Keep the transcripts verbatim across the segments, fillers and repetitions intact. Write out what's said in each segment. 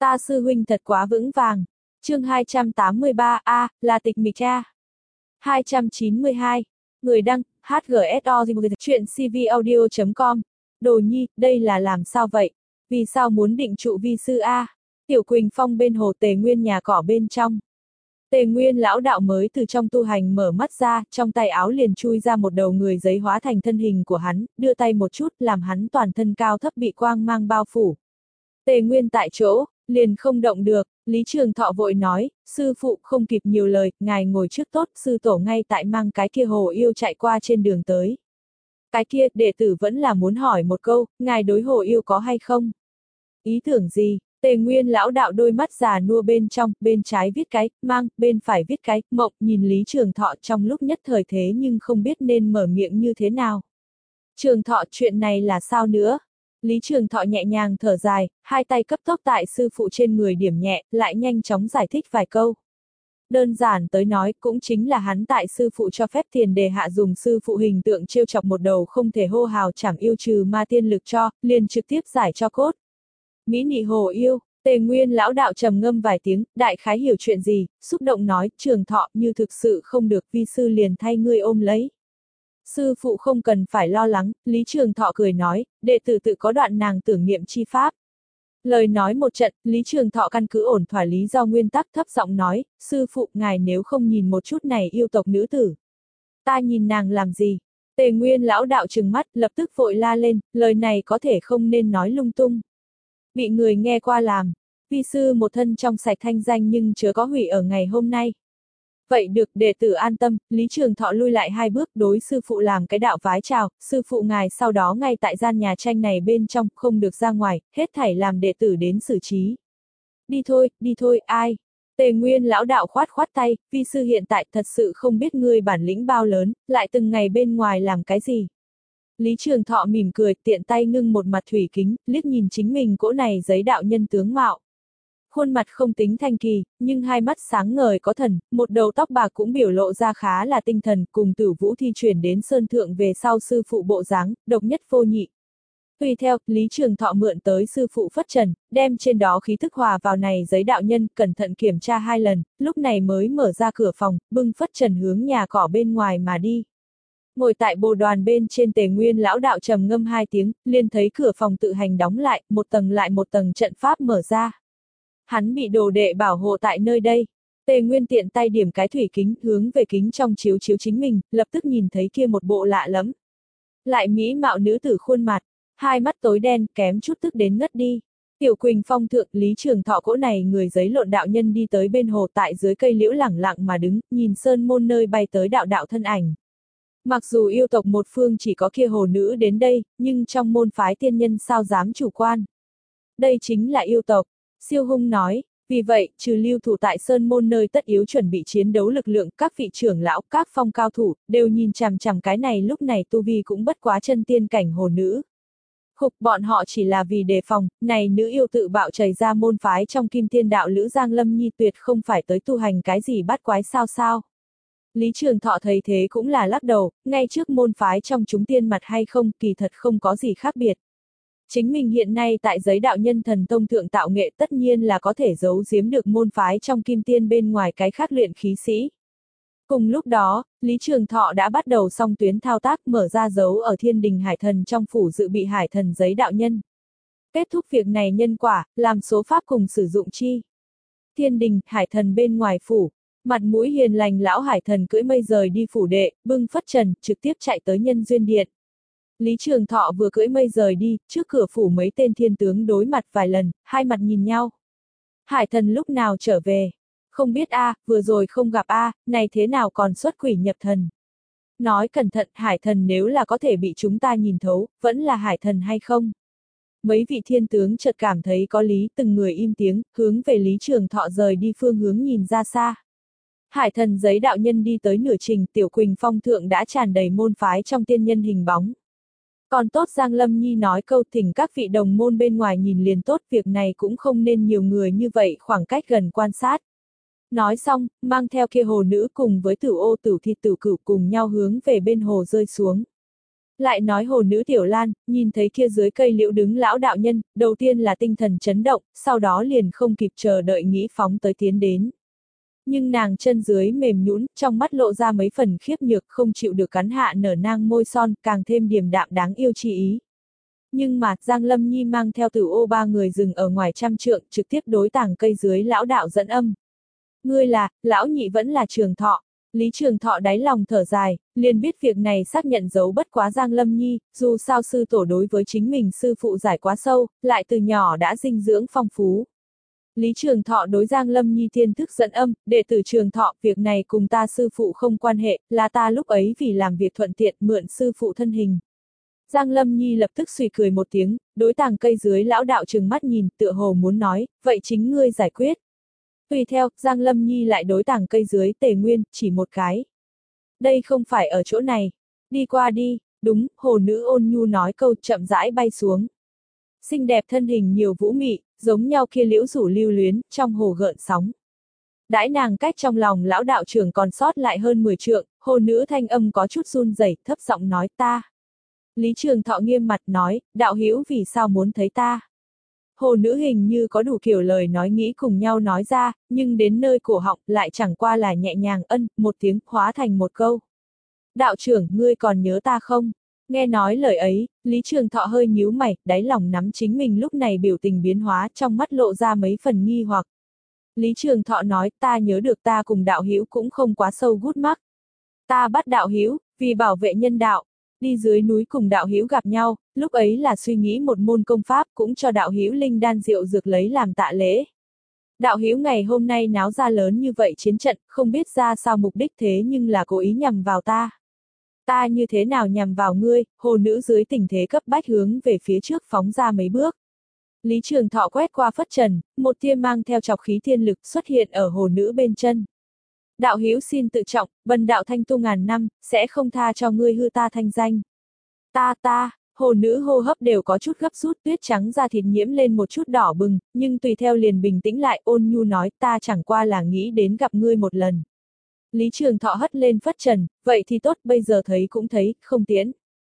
Ta sư huynh thật quá vững vàng. Chương hai trăm tám mươi ba A, là tịch mịch cha. hai trăm chín mươi hai. Người đăng, hát giê ét o chuyện cvaudio chấm com. Đồ nhi, đây là làm sao vậy? Vì sao muốn định trụ vi sư A? Tiểu Quỳnh Phong bên hồ Tề Nguyên nhà cỏ bên trong. Tề Nguyên lão đạo mới từ trong tu hành mở mắt ra, trong tay áo liền chui ra một đầu người giấy hóa thành thân hình của hắn, đưa tay một chút làm hắn toàn thân cao thấp bị quang mang bao phủ. Tề Nguyên tại chỗ, liền không động được, Lý Trường Thọ vội nói, sư phụ không kịp nhiều lời, ngài ngồi trước tốt, sư tổ ngay tại mang cái kia hồ yêu chạy qua trên đường tới. Cái kia, đệ tử vẫn là muốn hỏi một câu, ngài đối hồ yêu có hay không? Ý tưởng gì? Tề Nguyên lão đạo đôi mắt già nua bên trong, bên trái viết cái, mang, bên phải viết cái, mộng, nhìn Lý Trường Thọ trong lúc nhất thời thế nhưng không biết nên mở miệng như thế nào. Trường Thọ, chuyện này là sao nữa? Lý Trường Thọ nhẹ nhàng thở dài, hai tay cấp tốc tại sư phụ trên người điểm nhẹ, lại nhanh chóng giải thích vài câu. Đơn giản tới nói, cũng chính là hắn tại sư phụ cho phép Thiền Đề hạ dùng sư phụ hình tượng trêu chọc một đầu không thể hô hào chảm yêu trừ ma tiên lực cho, liền trực tiếp giải cho cốt. Mỹ nị hồ yêu, Tề Nguyên lão đạo trầm ngâm vài tiếng, đại khái hiểu chuyện gì, xúc động nói, Trường Thọ, như thực sự không được vi sư liền thay ngươi ôm lấy. Sư phụ không cần phải lo lắng, Lý Trường Thọ cười nói, đệ tử tự có đoạn nàng tưởng niệm chi pháp. Lời nói một trận, Lý Trường Thọ căn cứ ổn thỏa lý do nguyên tắc thấp giọng nói, sư phụ ngài nếu không nhìn một chút này yêu tộc nữ tử. Ta nhìn nàng làm gì? Tề Nguyên lão đạo trừng mắt, lập tức vội la lên, lời này có thể không nên nói lung tung. Bị người nghe qua làm, vi sư một thân trong sạch thanh danh nhưng chớ có hủy ở ngày hôm nay. Vậy được, đệ tử an tâm, Lý Trường Thọ lui lại hai bước đối sư phụ làm cái đạo vái chào, sư phụ ngài sau đó ngay tại gian nhà tranh này bên trong, không được ra ngoài, hết thảy làm đệ tử đến xử trí. Đi thôi, đi thôi, ai? Tề Nguyên lão đạo khoát khoát tay, vi sư hiện tại thật sự không biết ngươi bản lĩnh bao lớn, lại từng ngày bên ngoài làm cái gì. Lý Trường Thọ mỉm cười, tiện tay ngưng một mặt thủy kính, liếc nhìn chính mình cỗ này giấy đạo nhân tướng mạo. Khuôn mặt không tính thanh kỳ, nhưng hai mắt sáng ngời có thần, một đầu tóc bạc cũng biểu lộ ra khá là tinh thần, cùng Tử Vũ thi chuyển đến sơn thượng về sau sư phụ bộ dáng, độc nhất vô nhị. Tùy theo, Lý Trường Thọ mượn tới sư phụ phất trần, đem trên đó khí thức hòa vào này giấy đạo nhân, cẩn thận kiểm tra hai lần, lúc này mới mở ra cửa phòng, bưng phất trần hướng nhà cỏ bên ngoài mà đi. Ngồi tại bồ đoàn bên trên Tề Nguyên lão đạo trầm ngâm hai tiếng, liền thấy cửa phòng tự hành đóng lại, một tầng lại một tầng trận pháp mở ra. Hắn bị đồ đệ bảo hộ tại nơi đây. Tề Nguyên tiện tay điểm cái thủy kính, hướng về kính trong chiếu chiếu chính mình, lập tức nhìn thấy kia một bộ lạ lắm. Lại mỹ mạo nữ tử khuôn mặt, hai mắt tối đen, kém chút tức đến ngất đi. Tiểu Quỳnh Phong thượng, Lý Trường Thọ cỗ này người giấy lộn đạo nhân đi tới bên hồ tại dưới cây liễu lẳng lặng mà đứng, nhìn sơn môn nơi bay tới đạo đạo thân ảnh. Mặc dù yêu tộc một phương chỉ có kia hồ nữ đến đây, nhưng trong môn phái tiên nhân sao dám chủ quan. Đây chính là yêu tộc, Siêu Hung nói, vì vậy, trừ lưu thủ tại sơn môn nơi tất yếu chuẩn bị chiến đấu lực lượng, các vị trưởng lão, các phong cao thủ, đều nhìn chằm chằm cái này lúc này tu vi cũng bất quá chân tiên cảnh hồ nữ. Khục, bọn họ chỉ là vì đề phòng, này nữ yêu tự bạo chảy ra môn phái trong kim tiên đạo Lữ Giang Lâm Nhi tuyệt không phải tới tu hành cái gì bắt quái sao sao. Lý Trường Thọ thấy thế cũng là lắc đầu, ngay trước môn phái trong chúng tiên mặt hay không, kỳ thật không có gì khác biệt. Chính mình hiện nay tại giới đạo nhân thần tông thượng tạo nghệ tất nhiên là có thể giấu giếm được môn phái trong kim tiên bên ngoài cái khác luyện khí sĩ. Cùng lúc đó, Lý Trường Thọ đã bắt đầu song tuyến thao tác mở ra dấu ở thiên đình hải thần trong phủ dự bị hải thần giấy đạo nhân. Kết thúc việc này nhân quả, làm số pháp cùng sử dụng chi. Thiên đình, hải thần bên ngoài phủ. Mặt mũi hiền lành lão hải thần cưỡi mây rời đi phủ đệ, bưng phất trần, trực tiếp chạy tới nhân duyên điện. Lý Trường Thọ vừa cưỡi mây rời đi, trước cửa phủ mấy tên thiên tướng đối mặt vài lần, hai mặt nhìn nhau. Hải thần lúc nào trở về? Không biết a, à, vừa rồi không gặp a, à, này thế nào còn xuất quỷ nhập thần? Nói cẩn thận, hải thần nếu là có thể bị chúng ta nhìn thấu, vẫn là hải thần hay không? Mấy vị thiên tướng chợt cảm thấy có lý, từng người im tiếng, hướng về Lý Trường Thọ rời đi phương hướng nhìn ra xa. Hải thần giấy đạo nhân đi tới nửa trình, Tiểu Quỳnh Phong thượng đã tràn đầy môn phái trong tiên nhân hình bóng. Còn tốt Giang Lâm Nhi nói câu thỉnh các vị đồng môn bên ngoài nhìn liền tốt, việc này cũng không nên nhiều người như vậy khoảng cách gần quan sát. Nói xong, mang theo kia hồ nữ cùng với Tử Ô Tử Thịt Tử Cửu cùng nhau hướng về bên hồ rơi xuống. Lại nói hồ nữ Tiểu Lan, nhìn thấy kia dưới cây liễu đứng lão đạo nhân, đầu tiên là tinh thần chấn động, sau đó liền không kịp chờ đợi nghĩ phóng tới tiến đến. Nhưng nàng chân dưới mềm nhũn, trong mắt lộ ra mấy phần khiếp nhược, không chịu được cắn hạ nở nang môi son, càng thêm điềm đạm đáng yêu chi ý. Nhưng mà, Giang Lâm Nhi mang theo Tử Ô ba người dừng ở ngoài trăm trượng, trực tiếp đối tảng cây dưới lão đạo dẫn âm. Ngươi là, lão nhị vẫn là Trường Thọ. Lý Trường Thọ đáy lòng thở dài, liền biết việc này xác nhận dấu bất quá Giang Lâm Nhi, dù sao sư tổ đối với chính mình sư phụ giải quá sâu, lại từ nhỏ đã dinh dưỡng phong phú. Lý Trường Thọ đối Giang Lâm Nhi thiên thức dẫn âm, đệ tử Trường Thọ, việc này cùng ta sư phụ không quan hệ, là ta lúc ấy vì làm việc thuận tiện mượn sư phụ thân hình. Giang Lâm Nhi lập tức suy cười một tiếng, đối tàng cây dưới lão đạo trừng mắt nhìn, tựa hồ muốn nói, vậy chính ngươi giải quyết. Tùy theo, Giang Lâm Nhi lại đối tàng cây dưới Tề Nguyên, chỉ một cái. Đây không phải ở chỗ này. Đi qua đi, đúng, hồ nữ ôn nhu nói câu chậm rãi bay xuống. Xinh đẹp thân hình nhiều vũ mị, giống nhau kia liễu rủ lưu luyến, trong hồ gợn sóng. Đãi nàng cách trong lòng lão đạo trưởng còn sót lại hơn mười trượng, hồ nữ thanh âm có chút run rẩy, thấp giọng nói ta. Lý Trường Thọ nghiêm mặt nói, đạo hữu vì sao muốn thấy ta? Hồ nữ hình như có đủ kiểu lời nói nghĩ cùng nhau nói ra, nhưng đến nơi cổ họng lại chẳng qua là nhẹ nhàng ân, một tiếng hóa thành một câu. Đạo trưởng, ngươi còn nhớ ta không? Nghe nói lời ấy, Lý Trường Thọ hơi nhíu mày, đáy lòng nắm chính mình lúc này biểu tình biến hóa, trong mắt lộ ra mấy phần nghi hoặc. Lý Trường Thọ nói, ta nhớ được ta cùng đạo hữu cũng không quá sâu gút mắc. Ta bắt đạo hữu, vì bảo vệ nhân đạo. Đi dưới núi cùng đạo hữu gặp nhau, lúc ấy là suy nghĩ một môn công pháp, cũng cho đạo hữu linh đan rượu dược lấy làm tạ lễ. Đạo hữu ngày hôm nay náo ra lớn như vậy chiến trận, không biết ra sao mục đích thế nhưng là cố ý nhằm vào ta. Ta như thế nào nhằm vào ngươi? Hồ nữ dưới tình thế cấp bách hướng về phía trước phóng ra mấy bước. Lý Trường Thọ quét qua phất trần, một tia mang theo trọc khí thiên lực xuất hiện ở hồ nữ bên chân. Đạo hữu xin tự trọng, bần đạo thanh tu ngàn năm, sẽ không tha cho ngươi hư ta thanh danh. Ta ta, hồ nữ hô hấp đều có chút gấp rút, tuyết trắng da thịt nhiễm lên một chút đỏ bừng, nhưng tùy theo liền bình tĩnh lại, ôn nhu nói, ta chẳng qua là nghĩ đến gặp ngươi một lần. Lý Trường Thọ hất lên phất trần, vậy thì tốt, bây giờ thấy cũng thấy, không tiễn.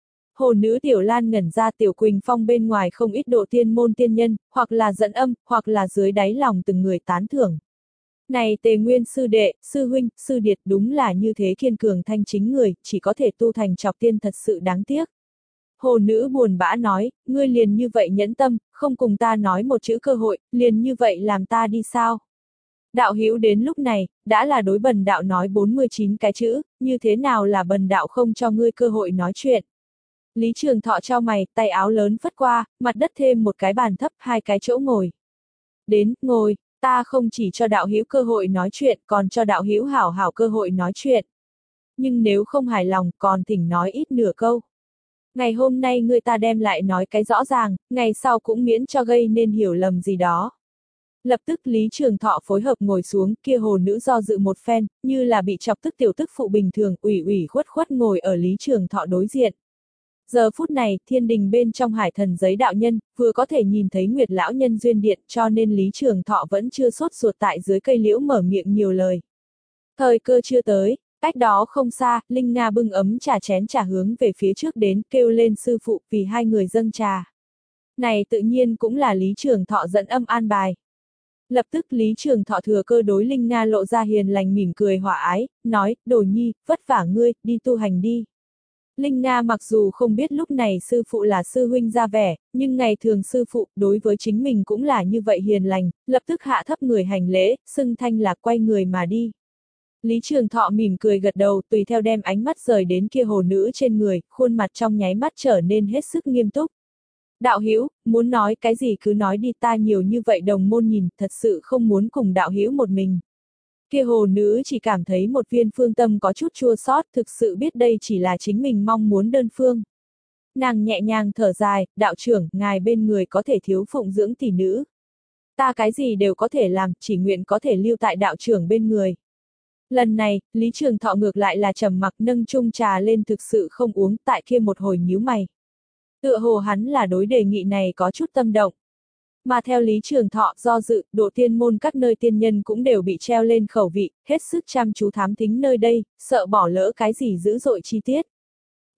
Hồ nữ Tiểu Lan ngẩn ra, Tiểu Quỳnh Phong bên ngoài không ít độ tiên môn tiên nhân, hoặc là dẫn âm, hoặc là dưới đáy lòng từng người tán thưởng. Này Tề Nguyên sư đệ, sư huynh, sư điệt đúng là như thế kiên cường thanh chính người, chỉ có thể tu thành trọc tiên thật sự đáng tiếc. Hồ nữ buồn bã nói, ngươi liền như vậy nhẫn tâm, không cùng ta nói một chữ cơ hội, liền như vậy làm ta đi sao? Đạo hữu đến lúc này, đã là đối bần đạo nói bốn mươi chín cái chữ, như thế nào là bần đạo không cho ngươi cơ hội nói chuyện? Lý Trường Thọ trao mày, tay áo lớn phất qua, mặt đất thêm một cái bàn thấp, hai cái chỗ ngồi. Đến, ngồi. Ta không chỉ cho đạo hữu cơ hội nói chuyện, còn cho đạo hữu hảo hảo cơ hội nói chuyện. Nhưng nếu không hài lòng, còn thỉnh nói ít nửa câu. Ngày hôm nay người ta đem lại nói cái rõ ràng, ngày sau cũng miễn cho gây nên hiểu lầm gì đó. Lập tức Lý Trường Thọ phối hợp ngồi xuống, kia hồ nữ do dự một phen, như là bị chọc tức tiểu tức phụ bình thường, ủy ủy khuất khuất ngồi ở Lý Trường Thọ đối diện. Giờ phút này, thiên đình bên trong hải thần giấy đạo nhân, vừa có thể nhìn thấy Nguyệt lão nhân duyên điện, cho nên Lý Trường Thọ vẫn chưa sốt ruột tại dưới cây liễu mở miệng nhiều lời. Thời cơ chưa tới, cách đó không xa, Linh Nga bưng ấm trà chén trà hướng về phía trước đến, kêu lên sư phụ vì hai người dâng trà. Này tự nhiên cũng là Lý Trường Thọ dẫn âm an bài. Lập tức Lý Trường Thọ thừa cơ đối Linh Nga lộ ra hiền lành mỉm cười hòa ái, nói, Đồ Nhi, vất vả ngươi, đi tu hành đi. Linh Nga mặc dù không biết lúc này sư phụ là sư huynh ra vẻ, nhưng ngày thường sư phụ đối với chính mình cũng là như vậy hiền lành, lập tức hạ thấp người hành lễ, xưng thanh là quay người mà đi. Lý Trường Thọ mỉm cười gật đầu, tùy theo đem ánh mắt rời đến kia hồ nữ trên người, khuôn mặt trong nháy mắt trở nên hết sức nghiêm túc. Đạo hữu, muốn nói cái gì cứ nói đi, ta nhiều như vậy đồng môn nhìn, thật sự không muốn cùng đạo hữu một mình. Kia hồ nữ chỉ cảm thấy một viên phương tâm có chút chua xót, thực sự biết đây chỉ là chính mình mong muốn đơn phương. Nàng nhẹ nhàng thở dài, đạo trưởng, ngài bên người có thể thiếu phụng dưỡng tỷ nữ. Ta cái gì đều có thể làm, chỉ nguyện có thể lưu tại đạo trưởng bên người. Lần này, Lý Trường Thọ ngược lại là trầm mặc nâng chung trà lên thực sự không uống, tại kia một hồi nhíu mày. Tựa hồ hắn là đối đề nghị này có chút tâm động. Mà theo Lý Trường Thọ do dự, độ tiên môn các nơi tiên nhân cũng đều bị treo lên khẩu vị, hết sức chăm chú thám thính nơi đây, sợ bỏ lỡ cái gì dữ dội chi tiết.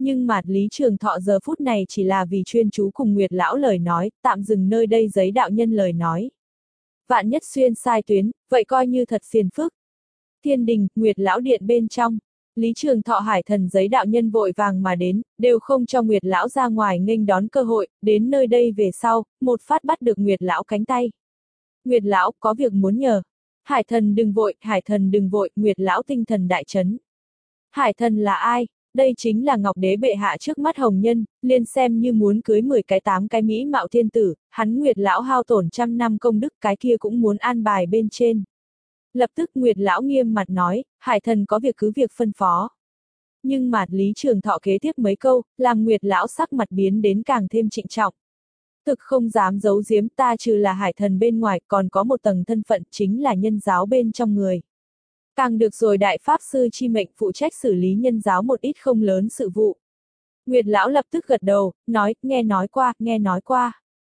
Nhưng mà Lý Trường Thọ giờ phút này chỉ là vì chuyên chú cùng Nguyệt Lão lời nói, tạm dừng nơi đây giấy đạo nhân lời nói. Vạn nhất xuyên sai tuyến, vậy coi như thật phiền phức. Thiên đình, Nguyệt Lão điện bên trong. Lý Trường Thọ Hải Thần giấy đạo nhân vội vàng mà đến, đều không cho Nguyệt Lão ra ngoài nghênh đón cơ hội, đến nơi đây về sau, một phát bắt được Nguyệt Lão cánh tay. Nguyệt Lão, có việc muốn nhờ. Hải Thần đừng vội, Hải Thần đừng vội, Nguyệt Lão tinh thần đại chấn. Hải Thần là ai? Đây chính là Ngọc Đế bệ hạ trước mắt hồng nhân, liền xem như muốn cưới mười cái tám cái mỹ mạo thiên tử, hắn Nguyệt Lão hao tổn trăm năm công đức cái kia cũng muốn an bài bên trên. Lập tức Nguyệt Lão nghiêm mặt nói, Hải Thần có việc cứ việc phân phó. Nhưng mà Lý Trường Thọ kế tiếp mấy câu, làm Nguyệt Lão sắc mặt biến đến càng thêm trịnh trọng. Thực không dám giấu giếm, ta trừ là Hải Thần bên ngoài, còn có một tầng thân phận chính là nhân giáo bên trong người. Càng được rồi đại pháp sư chi mệnh phụ trách xử lý nhân giáo một ít không lớn sự vụ. Nguyệt Lão lập tức gật đầu, nói, nghe nói qua, nghe nói qua.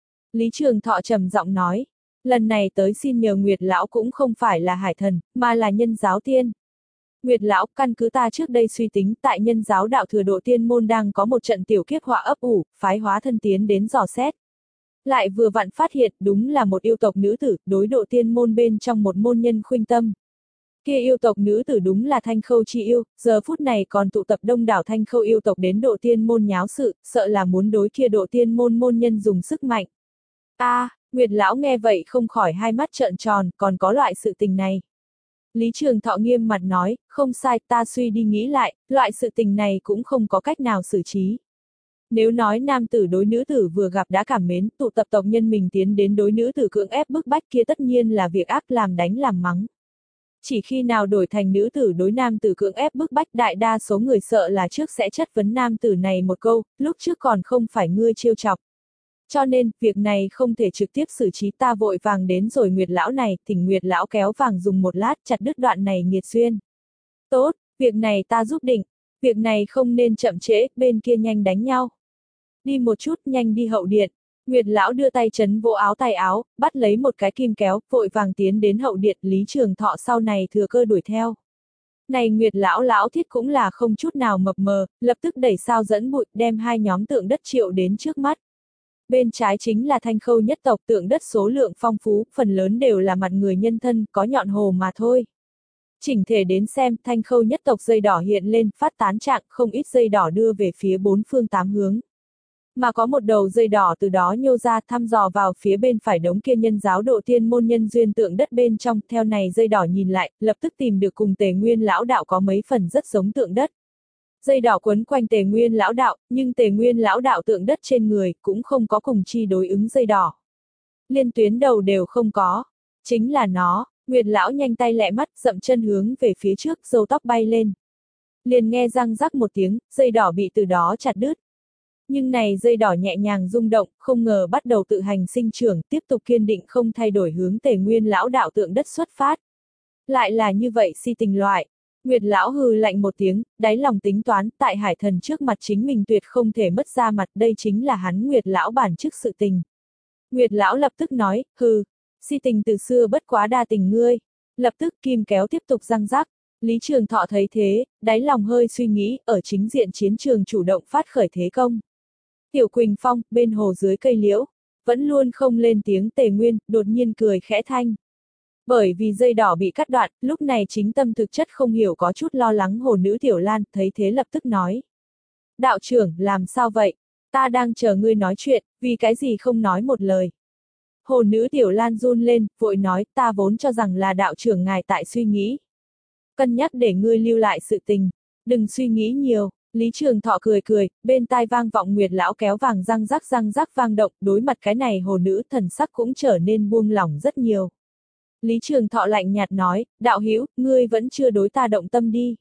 Lý Trường Thọ trầm giọng nói, lần này tới xin nhờ Nguyệt Lão cũng không phải là Hải Thần, mà là nhân giáo tiên. Nguyệt Lão, căn cứ ta trước đây suy tính, tại nhân giáo đạo thừa độ tiên môn đang có một trận tiểu kiếp họa ấp ủ, phái hóa thân tiến đến dò xét. Lại vừa vặn phát hiện, đúng là một yêu tộc nữ tử, đối độ tiên môn bên trong một môn nhân khuynh tâm. Kia yêu tộc nữ tử đúng là Thanh Khâu chi yêu, giờ phút này còn tụ tập đông đảo Thanh Khâu yêu tộc đến độ tiên môn nháo sự, sợ là muốn đối kia độ tiên môn môn nhân dùng sức mạnh. A, à, Nguyệt Lão nghe vậy không khỏi hai mắt trợn tròn, còn có loại sự tình này. Lý Trường Thọ nghiêm mặt nói, không sai, ta suy đi nghĩ lại, loại sự tình này cũng không có cách nào xử trí. Nếu nói nam tử đối nữ tử vừa gặp đã cảm mến, tụ tập tộc nhân mình tiến đến đối nữ tử cưỡng ép bức bách kia tất nhiên là việc ác làm đánh làm mắng. Chỉ khi nào đổi thành nữ tử đối nam tử cưỡng ép bức bách, đại đa số người sợ là trước sẽ chất vấn nam tử này một câu, lúc trước còn không phải ngươi trêu chọc. Cho nên, việc này không thể trực tiếp xử trí, ta vội vàng đến rồi Nguyệt Lão này, thỉnh Nguyệt Lão kéo vàng dùng một lát chặt đứt đoạn này nghiệt duyên. Tốt, việc này ta giúp định, việc này không nên chậm trễ, bên kia nhanh đánh nhau. Đi một chút, nhanh đi hậu điện. Nguyệt Lão đưa tay chấn vỗ áo tay áo, bắt lấy một cái kim kéo, vội vàng tiến đến hậu điện. Lý Trường Thọ sau này thừa cơ đuổi theo. Này Nguyệt Lão lão thiết cũng là không chút nào mập mờ, lập tức đẩy sao dẫn bụi, đem hai nhóm tượng đất triệu đến trước mắt. Bên trái chính là Thanh Khâu nhất tộc, tượng đất số lượng phong phú, phần lớn đều là mặt người nhân thân, có nhọn hồ mà thôi. Chỉnh thể đến xem, Thanh Khâu nhất tộc dây đỏ hiện lên, phát tán trạng, không ít dây đỏ đưa về phía bốn phương tám hướng. Mà có một đầu dây đỏ từ đó nhô ra, thăm dò vào phía bên phải đống kia nhân giáo độ tiên môn nhân duyên tượng đất bên trong, theo này dây đỏ nhìn lại, lập tức tìm được cùng Tề Nguyên lão đạo có mấy phần rất giống tượng đất. Dây đỏ quấn quanh Tề Nguyên lão đạo, nhưng Tề Nguyên lão đạo tượng đất trên người, cũng không có cùng chi đối ứng dây đỏ. Liên tuyến đầu đều không có. Chính là nó, Nguyệt lão nhanh tay lẹ mắt, dậm chân hướng về phía trước, râu tóc bay lên. Liền nghe răng rắc một tiếng, dây đỏ bị từ đó chặt đứt. Nhưng này dây đỏ nhẹ nhàng rung động, không ngờ bắt đầu tự hành sinh trưởng, tiếp tục kiên định không thay đổi hướng Tề Nguyên lão đạo tượng đất xuất phát. Lại là như vậy si tình loại. Nguyệt lão hừ lạnh một tiếng, đáy lòng tính toán, tại Hải Thần trước mặt chính mình tuyệt không thể mất ra mặt, đây chính là hắn Nguyệt lão bản chức sự tình. Nguyệt lão lập tức nói, hừ, si tình từ xưa bất quá đa tình ngươi. Lập tức kim kéo tiếp tục răng rắc. Lý Trường Thọ thấy thế, đáy lòng hơi suy nghĩ, ở chính diện chiến trường chủ động phát khởi thế công. Tiểu Quỳnh Phong, bên hồ dưới cây liễu, vẫn luôn không lên tiếng Tề Nguyên, đột nhiên cười khẽ thanh. Bởi vì dây đỏ bị cắt đoạn, lúc này chính tâm thực chất không hiểu có chút lo lắng hồ nữ Tiểu Lan, thấy thế lập tức nói. Đạo trưởng, làm sao vậy? Ta đang chờ ngươi nói chuyện, vì cái gì không nói một lời. Hồ nữ Tiểu Lan run lên, vội nói, ta vốn cho rằng là đạo trưởng ngài tại suy nghĩ. Cân nhắc để ngươi lưu lại sự tình, đừng suy nghĩ nhiều. Lý Trường Thọ cười cười, bên tai vang vọng Nguyệt lão kéo vàng răng rắc răng rắc vang động, đối mặt cái này hồ nữ thần sắc cũng trở nên buông lỏng rất nhiều. Lý Trường Thọ lạnh nhạt nói, đạo hữu, ngươi vẫn chưa đối ta động tâm đi.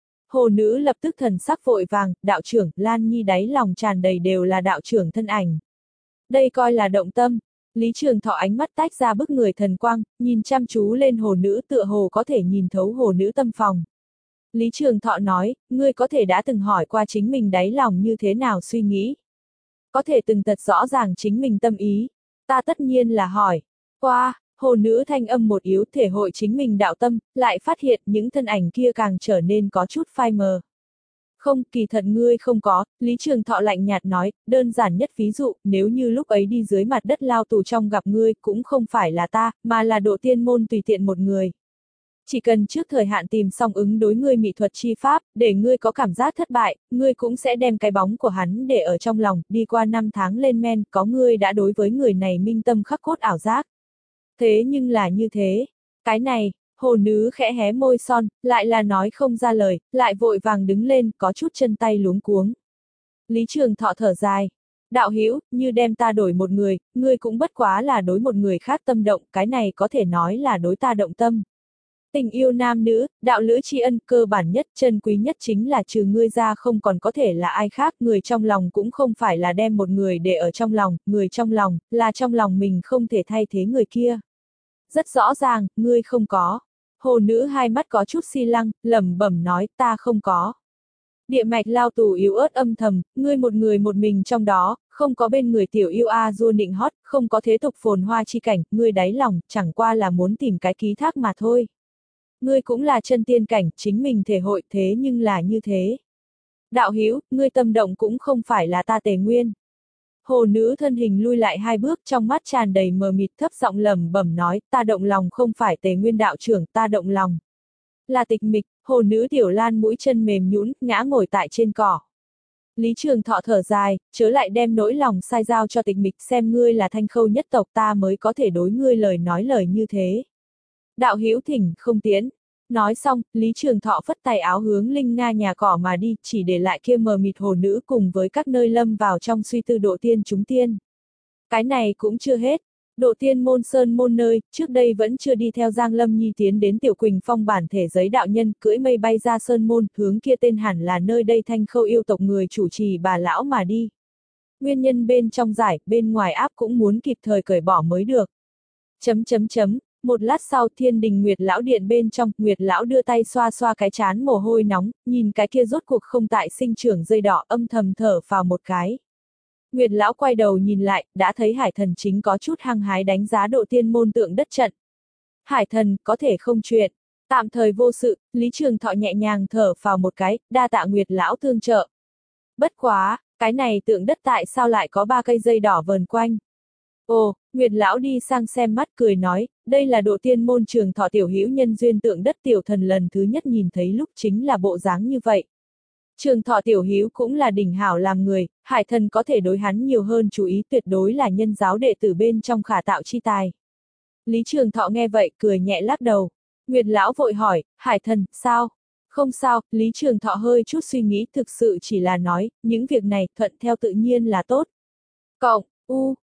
Hồ nữ lập tức thần sắc vội vàng, đạo trưởng, Lan Nhi đáy lòng tràn đầy đều là đạo trưởng thân ảnh. Đây coi là động tâm. Lý Trường Thọ ánh mắt tách ra bức người thần quang, nhìn chăm chú lên hồ nữ tựa hồ có thể nhìn thấu hồ nữ tâm phòng. Lý Trường Thọ nói, ngươi có thể đã từng hỏi qua chính mình đáy lòng như thế nào suy nghĩ. Có thể từng thật rõ ràng chính mình tâm ý. Ta tất nhiên là hỏi. Qua, hồ nữ thanh âm một yếu thể hội chính mình đạo tâm, lại phát hiện những thân ảnh kia càng trở nên có chút phai mờ. Không, kỳ thật ngươi không có, Lý Trường Thọ lạnh nhạt nói, đơn giản nhất ví dụ, nếu như lúc ấy đi dưới mặt đất lao tù trong gặp ngươi, cũng không phải là ta, mà là Độ Tiên Môn tùy tiện một người. Chỉ cần trước thời hạn tìm xong ứng đối ngươi mỹ thuật chi pháp, để ngươi có cảm giác thất bại, ngươi cũng sẽ đem cái bóng của hắn để ở trong lòng, đi qua năm tháng lên men, có ngươi đã đối với người này minh tâm khắc cốt ảo giác. Thế nhưng là như thế, cái này, hồ nữ khẽ hé môi son, lại là nói không ra lời, lại vội vàng đứng lên, có chút chân tay luống cuống. Lý Trường Thọ thở dài. Đạo hữu, như đem ta đổi một người, ngươi cũng bất quá là đối một người khác tâm động, cái này có thể nói là đối ta động tâm. Tình yêu nam nữ, đạo lữ tri ân, cơ bản nhất, chân quý nhất chính là trừ ngươi ra không còn có thể là ai khác, người trong lòng cũng không phải là đem một người để ở trong lòng, người trong lòng, là trong lòng mình không thể thay thế người kia. Rất rõ ràng, ngươi không có. Hồ nữ hai mắt có chút si lăng, lẩm bẩm nói, ta không có. Địa mạch lao tù yếu ớt âm thầm, ngươi một người một mình trong đó, không có bên người tiểu yêu a du nịnh hót, không có thế tục phồn hoa chi cảnh, ngươi đáy lòng, chẳng qua là muốn tìm cái ký thác mà thôi. Ngươi cũng là chân tiên cảnh, chính mình thể hội, thế nhưng là như thế. Đạo hữu, ngươi tâm động cũng không phải là ta Tề Nguyên. Hồ nữ thân hình lui lại hai bước, trong mắt tràn đầy mờ mịt, thấp giọng lẩm bẩm nói, ta động lòng không phải Tề Nguyên đạo trưởng, ta động lòng là Tịch Mịch. Hồ nữ Tiểu Lan mũi chân mềm nhũn, ngã ngồi tại trên cỏ. Lý Trường Thọ thở dài, chớ lại đem nỗi lòng sai giao cho Tịch Mịch, xem ngươi là Thanh Khâu nhất tộc, ta mới có thể đối ngươi lời nói lời như thế. Đạo hữu thỉnh, không tiến. Nói xong, Lý Trường Thọ phất tay áo hướng Linh Nga nhà cỏ mà đi, chỉ để lại kia mờ mịt hồ nữ cùng với các nơi lâm vào trong suy tư Độ Tiên chúng tiên. Cái này cũng chưa hết. Độ Tiên môn sơn môn nơi, trước đây vẫn chưa đi theo Giang Lâm Nhi tiến đến Tiểu Quỳnh Phong bản thể giấy đạo nhân, cưỡi mây bay ra sơn môn, hướng kia tên hẳn là nơi đây Thanh Khâu yêu tộc người chủ trì bà lão mà đi. Nguyên nhân bên trong giải, bên ngoài áp cũng muốn kịp thời cởi bỏ mới được. Chấm chấm chấm. Một lát sau Thiên Đình Nguyệt lão điện bên trong, Nguyệt lão đưa tay xoa xoa cái trán mồ hôi nóng, nhìn cái kia rốt cuộc không tại sinh trưởng dây đỏ, âm thầm thở vào một cái. Nguyệt lão quay đầu nhìn lại, đã thấy Hải Thần chính có chút hăng hái đánh giá Độ Tiên môn tượng đất trận. Hải Thần, có thể không chuyện. Tạm thời vô sự, Lý Trường Thọ nhẹ nhàng thở vào một cái, đa tạ Nguyệt lão tương trợ. Bất quá, cái này tượng đất tại sao lại có ba cây dây đỏ vờn quanh? Ồ, Nguyệt lão đi sang xem mắt cười nói, đây là Độ Tiên môn Trường Thọ tiểu hữu nhân duyên tượng đất tiểu thần lần thứ nhất nhìn thấy lúc chính là bộ dáng như vậy. Trường Thọ tiểu hữu cũng là đỉnh hảo làm người, Hải Thần có thể đối hắn nhiều hơn chú ý, tuyệt đối là nhân giáo đệ tử bên trong khả tạo chi tài. Lý Trường Thọ nghe vậy cười nhẹ lắc đầu. Nguyệt lão vội hỏi, Hải Thần, sao? Không sao, Lý Trường Thọ hơi chút suy nghĩ, thực sự chỉ là nói, những việc này thuận theo tự nhiên là tốt. Cộng, u,